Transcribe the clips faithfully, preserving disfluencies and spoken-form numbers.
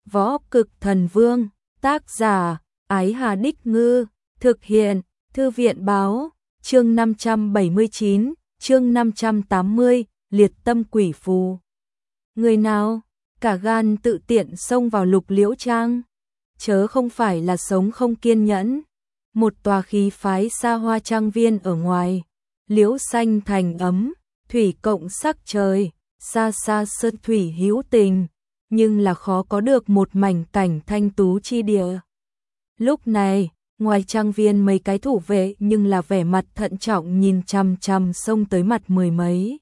Võ Cực Thần Vương, tác giả, Ái Hà Đích Ngư, thực hiện, Thư viện Báo, chương năm trăm bảy mươi chín, chương năm trăm tám mươi, liệt tâm quỷ phù. Người nào, cả gan tự tiện xông vào Lục Liễu Trang, chớ không phải là sống không kiên nhẫn. Một tòa khí phái xa hoa trang viên ở ngoài, liễu xanh thành ấm, thủy cộng sắc trời, xa xa sơn thủy hữu tình, nhưng là khó có được một mảnh cảnh thanh tú chi địa. Lúc này, ngoài trang viên mấy cái thủ vệ nhưng là vẻ mặt thận trọng nhìn chằm chằm xông tới mặt mười mấy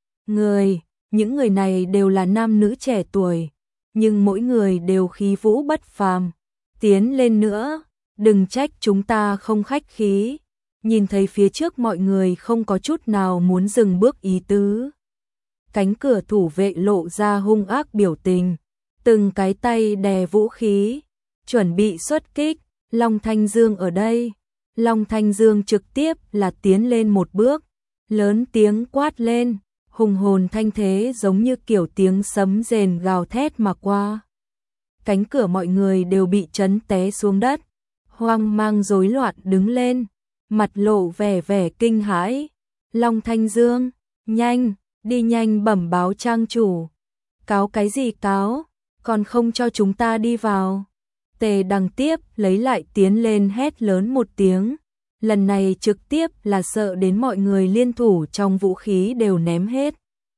người, những người này đều là nam nữ trẻ tuổi, nhưng mỗi người đều khí vũ bất phàm. Tiến lên nữa, đừng trách chúng ta không khách khí. Nhìn thấy phía trước mọi người không có chút nào muốn dừng bước ý tứ. Cánh cửa thủ vệ lộ ra hung ác biểu tình, từng cái tay đè vũ khí, chuẩn bị xuất kích. Long Thanh Dương ở đây. Long Thanh Dương trực tiếp là tiến lên một bước, lớn tiếng quát lên, hùng hồn thanh thế giống như kiểu tiếng sấm rền gào thét mà qua. Cánh cửa mọi người đều bị chấn té xuống đất, hoang mang rối loạn đứng lên, mặt lộ vẻ vẻ kinh hãi. Long Thanh Dương, nhanh, đi nhanh bẩm báo trang chủ. Cáo cái gì cáo, còn không cho chúng ta đi vào. Tề Đằng tiếp lấy lại tiến lên hét lớn một tiếng, lần này trực tiếp là sợ đến mọi người liên thủ trong vũ khí đều ném hết.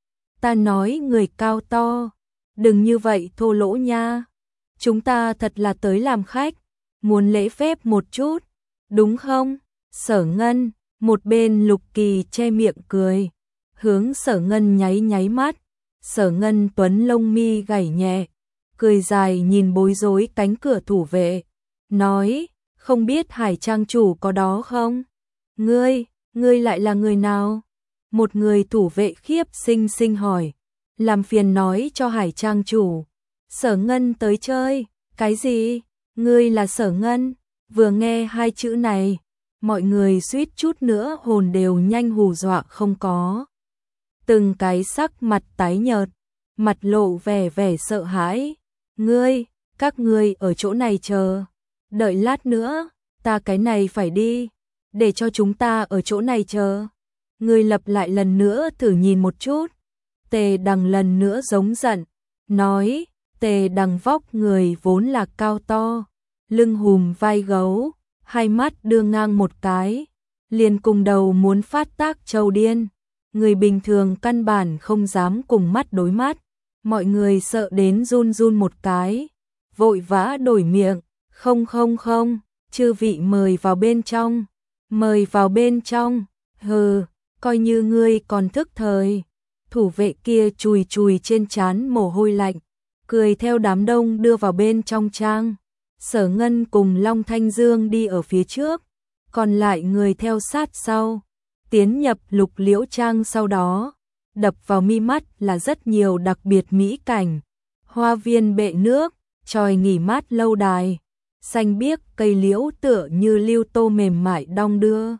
Ta nói người cao to, đừng như vậy thô lỗ nha, chúng ta thật là tới làm khách, muốn lễ phép một chút, đúng không? Sở Ngân, một bên Lục Kỳ che miệng cười, hướng Sở Ngân nháy nháy mắt, Sở Ngân tuấn lông mi gảy nhẹ, cười dài nhìn bối rối cánh cửa thủ vệ, nói, không biết Hải trang chủ có đó không? Ngươi, ngươi lại là người nào? Một người thủ vệ khiếp sinh sinh hỏi, làm phiền nói cho Hải trang chủ. Sở Ngân tới chơi, cái gì? Ngươi là Sở Ngân? Vừa nghe hai chữ này, mọi người suýt chút nữa hồn đều nhanh hù dọa không có. Từng cái sắc mặt tái nhợt, mặt lộ vẻ vẻ sợ hãi. Ngươi, các ngươi ở chỗ này chờ, đợi lát nữa, ta cái này phải đi, để cho chúng ta ở chỗ này chờ. Ngươi lặp lại lần nữa thử nhìn một chút. Tề Đằng lần nữa giống giận, nói, Tề Đằng vóc người vốn là cao to, lưng hùm vai gấu, hai mắt đưa ngang một cái, liền cùng đầu muốn phát tác trâu điên. Người bình thường căn bản không dám cùng mắt đối mắt. Mọi người sợ đến run run một cái, vội vã đổi miệng, không không không, chư vị mời vào bên trong, mời vào bên trong, hừ, coi như ngươi còn thức thời. Thủ vệ kia chùi chùi trên trán mồ hôi lạnh, cười theo đám đông đưa vào bên trong trang. Sở Ngân cùng Long Thanh Dương đi ở phía trước, còn lại người theo sát sau, tiến nhập Lục Liễu Trang. Sau đó đập vào mi mắt là rất nhiều đặc biệt mỹ cảnh, hoa viên bệ nước, tròi nghỉ mát lâu đài, xanh biếc cây liễu tựa như lưu tô mềm mại đong đưa.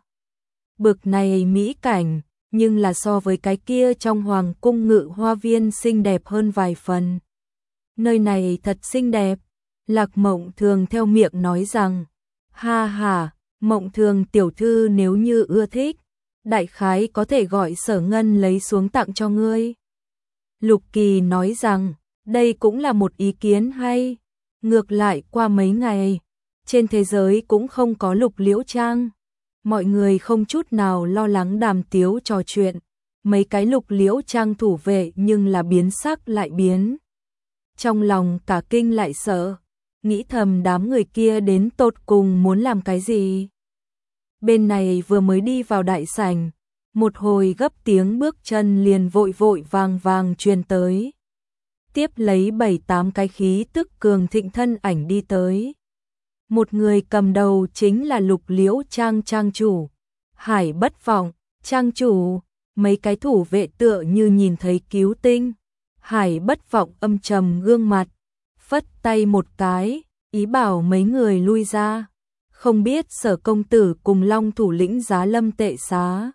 Bực này mỹ cảnh, nhưng là so với cái kia trong hoàng cung ngự hoa viên xinh đẹp hơn vài phần. Nơi này thật xinh đẹp. Lạc Mộng Thường theo miệng nói rằng, ha ha, Mộng Thường tiểu thư nếu như ưa thích, đại khái có thể gọi Sở Ngân lấy xuống tặng cho ngươi. Lục Kỳ nói rằng, đây cũng là một ý kiến hay. Ngược lại qua mấy ngày, trên thế giới cũng không có Lục Liễu Trang. Mọi người không chút nào lo lắng đàm tiếu trò chuyện. Mấy cái Lục Liễu Trang thủ vệ nhưng là biến sắc lại biến. Trong lòng cả kinh lại sợ, nghĩ thầm đám người kia đến tột cùng muốn làm cái gì. Bên này vừa mới đi vào đại sảnh, một hồi gấp tiếng bước chân liền vội vội vàng vàng truyền tới. Tiếp lấy bảy tám cái khí tức cường thịnh thân ảnh đi tới. Một người cầm đầu chính là Lục Liễu Trang trang chủ, Hải Bất Vọng. Trang chủ, mấy cái thủ vệ tựa như nhìn thấy cứu tinh. Hải Bất Vọng âm trầm gương mặt, phất tay một cái, ý bảo mấy người lui ra. Không biết Sở công tử cùng Long thủ lĩnh Giá Lâm tệ xá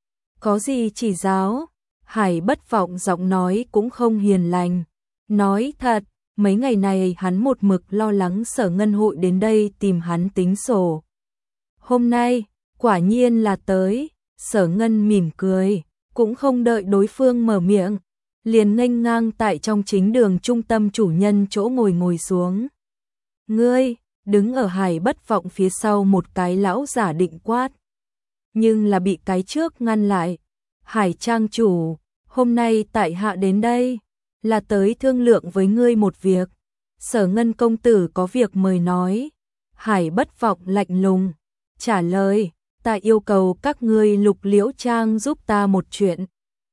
có gì chỉ giáo? Hải Bất Vọng giọng nói cũng không hiền lành, nói thật, Mấy ngày này hắn một mực lo lắng Sở Ngân hội đến đây tìm hắn tính sổ. Hôm nay, quả nhiên là tới, Sở Ngân mỉm cười, cũng không đợi đối phương mở miệng, liền nghênh ngang tại trong chính đường trung tâm chủ nhân chỗ ngồi ngồi xuống. Ngươi, đứng ở Hải Bất Vọng phía sau một cái lão giả định quát, nhưng là bị cái trước ngăn lại. Hải trang chủ, hôm nay tại hạ đến đây, là tới thương lượng với ngươi một việc. Sở Ngân công tử có việc mời nói. Hải Bất Vọng lạnh lùng trả lời, ta yêu cầu các ngươi Lục Liễu Trang giúp ta một chuyện.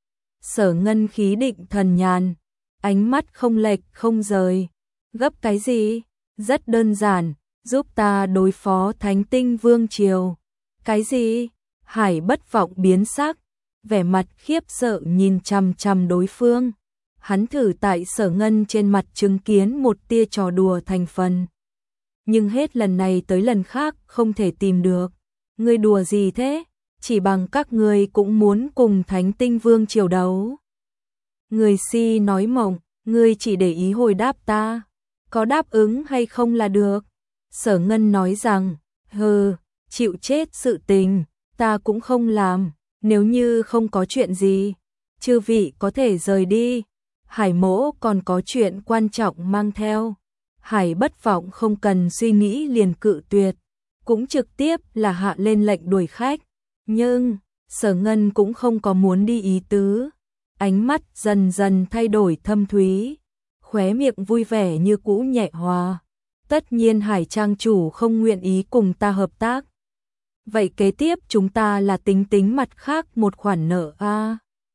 Sở Ngân khí định thần nhàn, ánh mắt không lệch không rời. Gấp cái gì? Rất đơn giản, giúp ta đối phó Thánh Tinh Vương Triều. Cái gì? Hải Bất Vọng biến sắc, vẻ mặt khiếp sợ nhìn chằm chằm đối phương. Hắn thử tại Sở Ngân trên mặt chứng kiến một tia trò đùa thành phần. Nhưng hết lần này tới lần khác không thể tìm được. Ngươi đùa gì thế? Chỉ bằng các ngươi cũng muốn cùng Thánh Tinh Vương triều đấu. Người si nói mộng, ngươi chỉ để ý hồi đáp ta. Có đáp ứng hay không là được. Sở Ngân nói rằng, hừ, chịu chết sự tình, ta cũng không làm. Nếu như không có chuyện gì, chư vị có thể rời đi. Hải mỗ còn có chuyện quan trọng mang theo. Hải Bất Vọng không cần suy nghĩ liền cự tuyệt, cũng trực tiếp là hạ lên lệnh đuổi khách. Nhưng, Sở Ngân cũng không có muốn đi ý tứ. Ánh mắt dần dần thay đổi thâm thúy, khóe miệng vui vẻ như cũ nhẹ hòa. Tất nhiên Hải trang chủ không nguyện ý cùng ta hợp tác. Vậy kế tiếp chúng ta là tính tính mặt khác một khoản nợ a. À.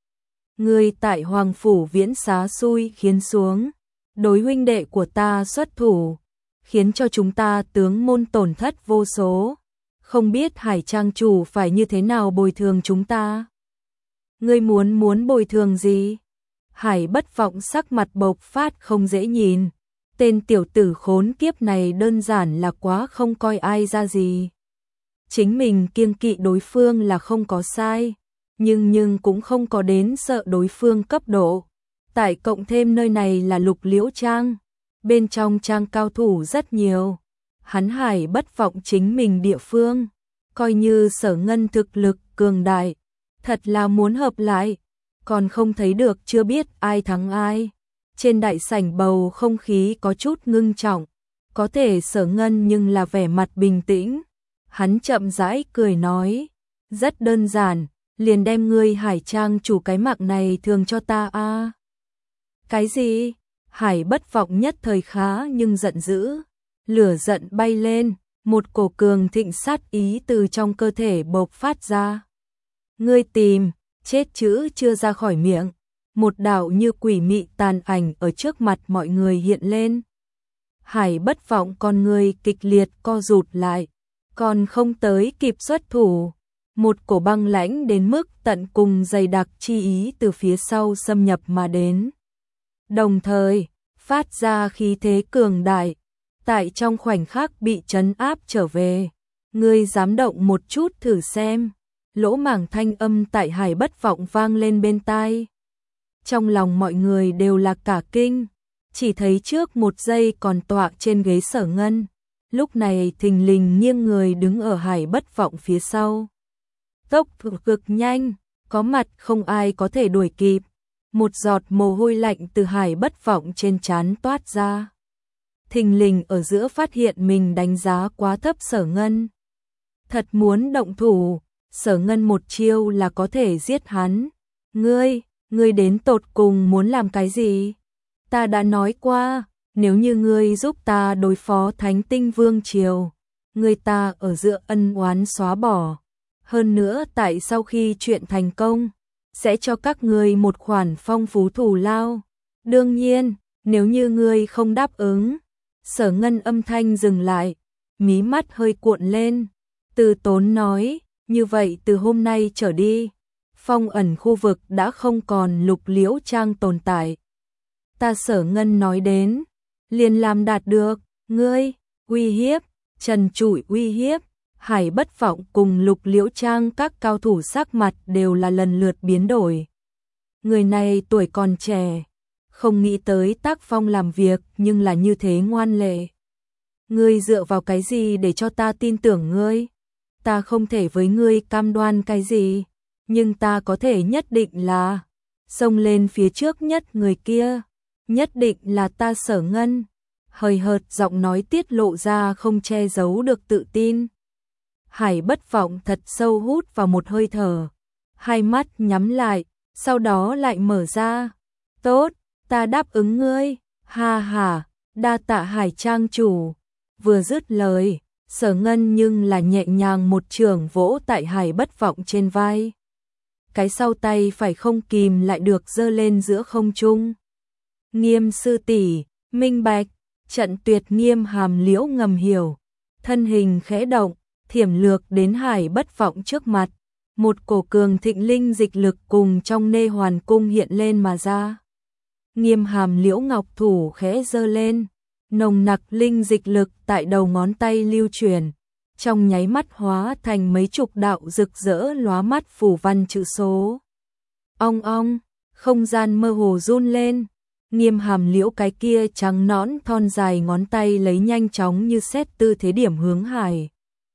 Ngươi tại Hoàng phủ Viễn Xá xui khiến xuống, đối huynh đệ của ta xuất thủ, khiến cho chúng ta tướng môn tổn thất vô số. Không biết Hải trang chủ phải như thế nào bồi thường chúng ta? Ngươi muốn muốn bồi thường gì? Hải Bất Vọng sắc mặt bộc phát không dễ nhìn. Tên tiểu tử khốn kiếp này đơn giản là quá không coi ai ra gì. Chính mình kiêng kỵ đối phương là không có sai, nhưng nhưng cũng không có đến sợ đối phương cấp độ. Tại cộng thêm nơi này là Lục Liễu Trang, bên trong trang cao thủ rất nhiều. Hắn Hải Bất Vọng chính mình địa phương, coi như Sở Ngân thực lực cường đại, thật là muốn hợp lại, còn không thấy được chưa biết ai thắng ai. Trên đại sảnh bầu không khí có chút ngưng trọng, có thể Sở Ngân nhưng là vẻ mặt bình tĩnh. Hắn chậm rãi cười nói, rất đơn giản, liền đem ngươi Hải trang chủ cái mạng này thường cho ta a. À. Cái gì? Hải Bất Vọng nhất thời khá nhưng giận dữ, lửa giận bay lên, một cổ cường thịnh sát ý từ trong cơ thể bộc phát ra. Ngươi tìm, chết chữ chưa ra khỏi miệng, một đạo như quỷ mị tàn ảnh ở trước mặt mọi người hiện lên. Hải Bất Vọng con người kịch liệt co rụt lại, còn không tới kịp xuất thủ, một cổ băng lãnh đến mức tận cùng dày đặc chi ý từ phía sau xâm nhập mà đến. Đồng thời, phát ra khí thế cường đại, tại trong khoảnh khắc bị trấn áp trở về. Ngươi dám động một chút thử xem. Lỗ mảng thanh âm tại Hải Bất Vọng vang lên bên tai. Trong lòng mọi người đều là cả kinh, chỉ thấy trước một giây còn tọa trên ghế Sở Ngân, lúc này thình lình nghiêng người đứng ở Hải Bất Vọng phía sau. Tốc độ cực nhanh, có mặt không ai có thể đuổi kịp. Một giọt mồ hôi lạnh từ Hải Bất Vọng trên trán toát ra. Thình lình ở giữa phát hiện mình đánh giá quá thấp Sở Ngân. Thật muốn động thủ, Sở Ngân một chiêu là có thể giết hắn. Ngươi, ngươi đến tột cùng muốn làm cái gì? Ta đã nói qua, nếu như ngươi giúp ta đối phó Thánh Tinh Vương triều, ngươi ta ở giữa ân oán xóa bỏ. Hơn nữa tại sau khi chuyện thành công, sẽ cho các ngươi một khoản phong phú thù lao. Đương nhiên, nếu như ngươi không đáp ứng. Sở Ngân âm thanh dừng lại, mí mắt hơi cuộn lên. Từ Tốn nói, như vậy từ hôm nay trở đi, phong ẩn khu vực đã không còn Lục Liễu Trang tồn tại. Ta Sở Ngân nói đến, liền làm đạt được. Ngươi, uy hiếp, trần trụi uy hiếp. Hải Bất Vọng cùng Lục Liễu Trang các cao thủ sắc mặt đều là lần lượt biến đổi. Người này tuổi còn trẻ, không nghĩ tới tác phong làm việc nhưng là như thế ngoan lệ. Ngươi dựa vào cái gì để cho ta tin tưởng ngươi? Ta không thể với ngươi cam đoan cái gì, nhưng ta có thể nhất định là xông lên phía trước nhất người kia, nhất định là ta Sở Ngân. Hời hợt giọng nói tiết lộ ra không che giấu được tự tin. Hải Bất Vọng thật sâu hút vào một hơi thở, hai mắt nhắm lại, sau đó lại mở ra. Tốt, ta đáp ứng ngươi, ha ha, đa tạ Hải trang chủ. Vừa dứt lời, Sở Ngân nhưng là nhẹ nhàng một trường vỗ tại Hải Bất Vọng trên vai. Cái sau tay phải không kìm lại được giơ lên giữa không trung. Nghiêm sư tỷ, minh bạch, trận tuyệt Nghiêm Hàm Liễu ngầm hiểu, thân hình khẽ động, thiểm lược đến Hải Bất Vọng trước mặt, một cổ cường thịnh linh dịch lực cùng trong nê hoàn cung hiện lên mà ra. Nghiêm Hàm Liễu ngọc thủ khẽ giơ lên, nồng nặc linh dịch lực tại đầu ngón tay lưu truyền, trong nháy mắt hóa thành mấy chục đạo rực rỡ lóa mắt phù văn chữ số. Ong ong, không gian mơ hồ run lên, Nghiêm Hàm Liễu cái kia trắng nõn thon dài ngón tay lấy nhanh chóng như xét tư thế điểm hướng Hải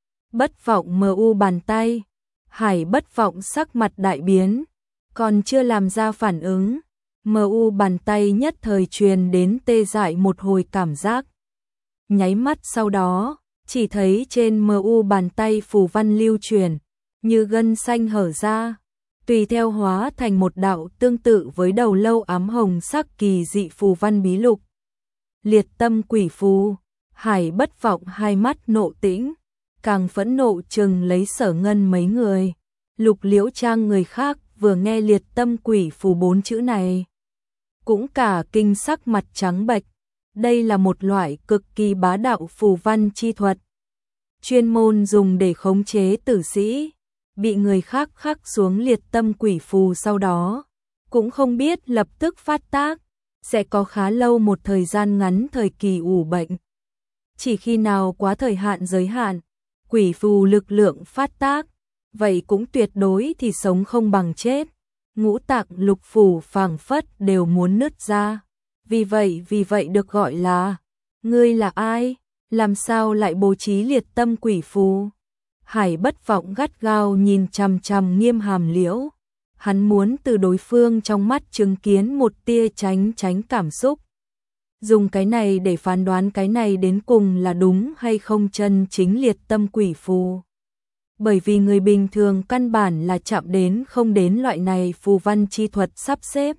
Bất Vọng mờ u bàn tay. Hải Bất Vọng sắc mặt đại biến, còn chưa làm ra phản ứng, mờ u bàn tay nhất thời truyền đến tê dại một hồi cảm giác. Nháy mắt sau đó, chỉ thấy trên mờ u bàn tay phù văn lưu truyền, như gân xanh hở ra, tùy theo hóa thành một đạo tương tự với đầu lâu ám hồng sắc kỳ dị phù văn bí lục. Liệt tâm quỷ phù. Hải Bất Vọng hai mắt nộ tĩnh, càng phẫn nộ chừng lấy Sở Ngân mấy người. Lục Liễu Trang người khác vừa nghe liệt tâm quỷ phù bốn chữ này, cũng cả kinh sắc mặt trắng bệch. Đây là một loại cực kỳ bá đạo phù văn chi thuật, chuyên môn dùng để khống chế tử sĩ. Bị người khác khắc xuống liệt tâm quỷ phù sau đó, cũng không biết lập tức phát tác, sẽ có khá lâu một thời gian ngắn thời kỳ ủ bệnh. Chỉ khi nào quá thời hạn giới hạn, quỷ phù lực lượng phát tác, vậy cũng tuyệt đối thì sống không bằng chết. Ngũ tạng lục phủ phảng phất đều muốn nứt ra. Vì vậy, vì vậy được gọi là, ngươi là ai? Làm sao lại bố trí liệt tâm quỷ phù? Hải Bất Vọng gắt gao nhìn chằm chằm Nghiêm Hàm Liễu. Hắn muốn từ đối phương trong mắt chứng kiến một tia tránh tránh cảm xúc. Dùng cái này để phán đoán cái này đến cùng là đúng hay không chân chính liệt tâm quỷ phù. Bởi vì người bình thường căn bản là chạm đến không đến loại này phù văn chi thuật sắp xếp.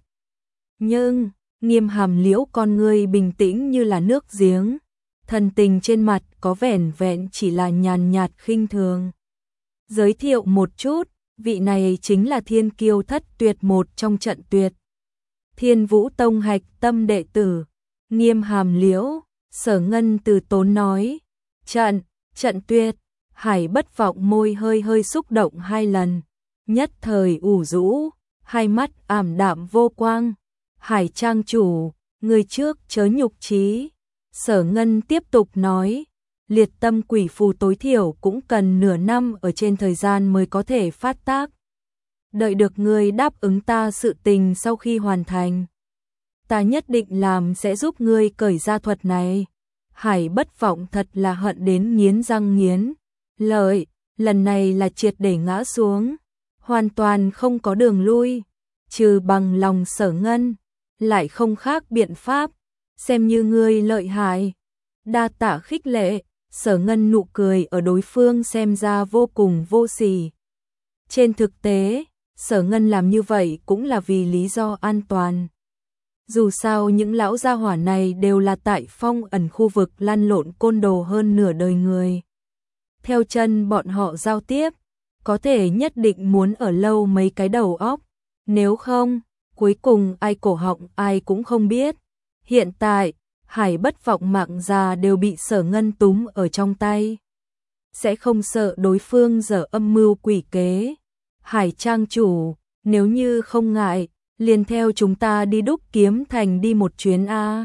Nhưng, Nghiêm Hàm Liễu con ngươi bình tĩnh như là nước giếng, thần tình trên mặt có vẻn vẹn chỉ là nhàn nhạt khinh thường. Giới thiệu một chút, vị này chính là thiên kiêu thất tuyệt một trong trận tuyệt. Thiên Vũ Tông hạch tâm đệ tử, Nghiêm Hàm Liễu. Sở Ngân từ tốn nói. Trận, trận tuyệt. Hải Bất Vọng môi hơi hơi xúc động hai lần, nhất thời ủ rũ, hai mắt ảm đạm vô quang. Hải trang chủ, người trước chớ nhục trí. Sở Ngân tiếp tục nói, liệt tâm quỷ phù tối thiểu cũng cần nửa năm ở trên thời gian mới có thể phát tác. Đợi được ngươi đáp ứng ta sự tình sau khi hoàn thành, ta nhất định làm sẽ giúp ngươi cởi ra thuật này. Hải Bất Vọng thật là hận đến nghiến răng nghiến lợi, lần này là triệt để ngã xuống, hoàn toàn không có đường lui, trừ bằng lòng Sở Ngân, lại không khác biện pháp, xem như ngươi lợi hại. Đa tạ khích lệ. Sở Ngân nụ cười ở đối phương xem ra vô cùng vô sỉ. Trên thực tế, Sở Ngân làm như vậy cũng là vì lý do an toàn. Dù sao những lão gia hỏa này đều là tại phong ẩn khu vực lăn lộn côn đồ hơn nửa đời người. Theo chân bọn họ giao tiếp, có thể nhất định muốn ở lâu mấy cái đầu óc, nếu không, cuối cùng ai cổ họng ai cũng không biết. Hiện tại, Hải Bất Vọng mạng già đều bị Sở Ngân túm ở trong tay, sẽ không sợ đối phương giở âm mưu quỷ kế. Hải trang chủ, nếu như không ngại, liền theo chúng ta đi Đúc Kiếm Thành đi một chuyến a.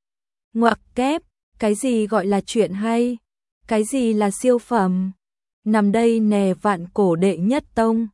Ngoặc kép, cái gì gọi là chuyện hay? Cái gì là siêu phẩm? Nằm đây nè vạn cổ đệ nhất tông,